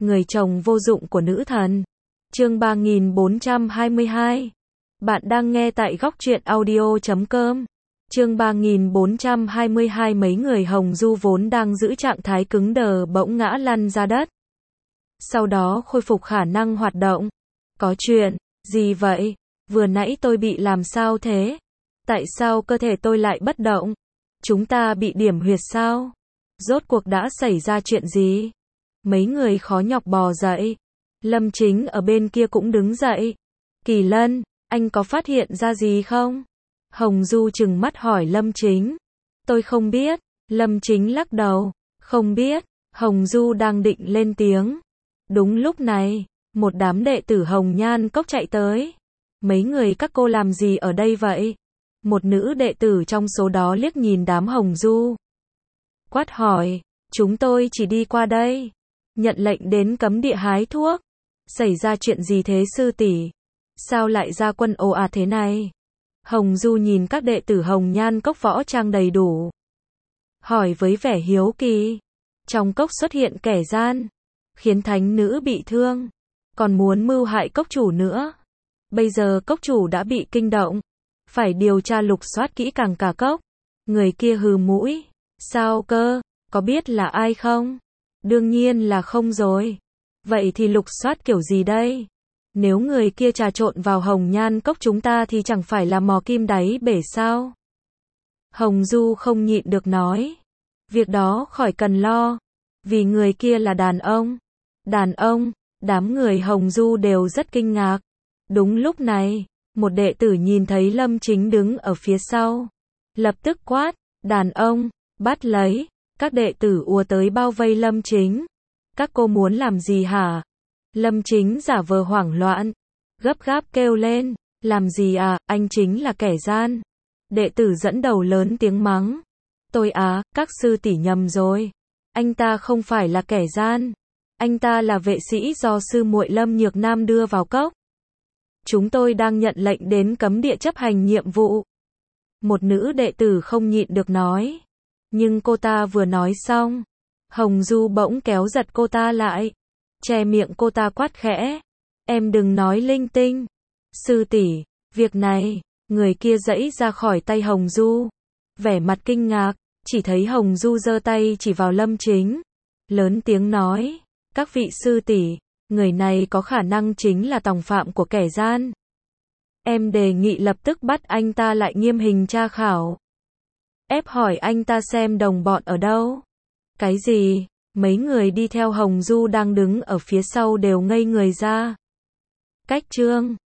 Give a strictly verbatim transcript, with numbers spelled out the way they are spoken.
người chồng vô dụng của nữ thần. Chương ba nghìn bốn trăm hai mươi hai. Bạn đang nghe tại góc truyện audio chấm com. Chương ba nghìn bốn trăm hai mươi hai. Mấy người Hồng Du vốn đang giữ trạng thái cứng đờ bỗng ngã lăn ra đất. Sau đó khôi phục khả năng hoạt động. Có chuyện gì vậy? Vừa nãy tôi bị làm sao thế? Tại sao cơ thể tôi lại bất động? Chúng ta bị điểm huyệt sao? Rốt cuộc đã xảy ra chuyện gì? Mấy người khó nhọc bò dậy. Lâm Chính ở bên kia cũng đứng dậy. Kỳ Lân, anh có phát hiện ra gì không? Hồng Du trừng mắt hỏi Lâm Chính. Tôi không biết. Lâm Chính lắc đầu. Không biết. Hồng Du đang định lên tiếng. Đúng lúc này, một đám đệ tử Hồng Nhan Cốc chạy tới. Mấy người các cô làm gì ở đây vậy? Một nữ đệ tử trong số đó liếc nhìn đám Hồng Du. Quát hỏi, chúng tôi chỉ đi qua đây. Nhận lệnh đến cấm địa hái thuốc. Xảy ra chuyện gì thế sư tỷ? Sao lại ra quân ồ ạt thế này? Hồng Du nhìn các đệ tử Hồng Nhan Cốc võ trang đầy đủ. Hỏi với vẻ hiếu kỳ. Trong cốc xuất hiện kẻ gian. Khiến thánh nữ bị thương. Còn muốn mưu hại cốc chủ nữa. Bây giờ cốc chủ đã bị kinh động. Phải điều tra lục soát kỹ càng cả cốc. Người kia hừ mũi. Sao cơ? Có biết là ai không? Đương nhiên là không rồi. Vậy thì lục soát kiểu gì đây? Nếu người kia trà trộn vào Hồng Nhan Cốc chúng ta thì chẳng phải là mò kim đáy bể sao? Hồng Du không nhịn được nói. Việc đó khỏi cần lo. Vì người kia là đàn ông. Đàn ông, đám người Hồng Du đều rất kinh ngạc. Đúng lúc này, một đệ tử nhìn thấy Lâm Chính đứng ở phía sau. Lập tức quát, đàn ông, bắt lấy. Các đệ tử ùa tới bao vây Lâm Chính. Các cô muốn làm gì hả? Lâm Chính giả vờ hoảng loạn. Gấp gáp kêu lên, làm gì à, anh chính là kẻ gian. Đệ tử dẫn đầu lớn tiếng mắng. Tôi á, các sư tỷ nhầm rồi. Anh ta không phải là kẻ gian. Anh ta là vệ sĩ do sư muội Lâm Nhược Nam đưa vào cốc. Chúng tôi đang nhận lệnh đến cấm địa chấp hành nhiệm vụ. Một nữ đệ tử không nhịn được nói. Nhưng cô ta vừa nói xong. Hồng Du bỗng kéo giật cô ta lại. Che miệng cô ta quát khẽ. Em đừng nói linh tinh. Sư tỷ, việc này, người kia giãy ra khỏi tay Hồng Du. Vẻ mặt kinh ngạc, chỉ thấy Hồng Du giơ tay chỉ vào Lâm Chính. Lớn tiếng nói. Các vị sư tỷ, người này có khả năng chính là tòng phạm của kẻ gian. Em đề nghị lập tức bắt anh ta lại nghiêm hình tra khảo. Ép hỏi anh ta xem đồng bọn ở đâu. Cái gì? Mấy người đi theo Hồng Du đang đứng ở phía sau đều ngây người ra. Cách chương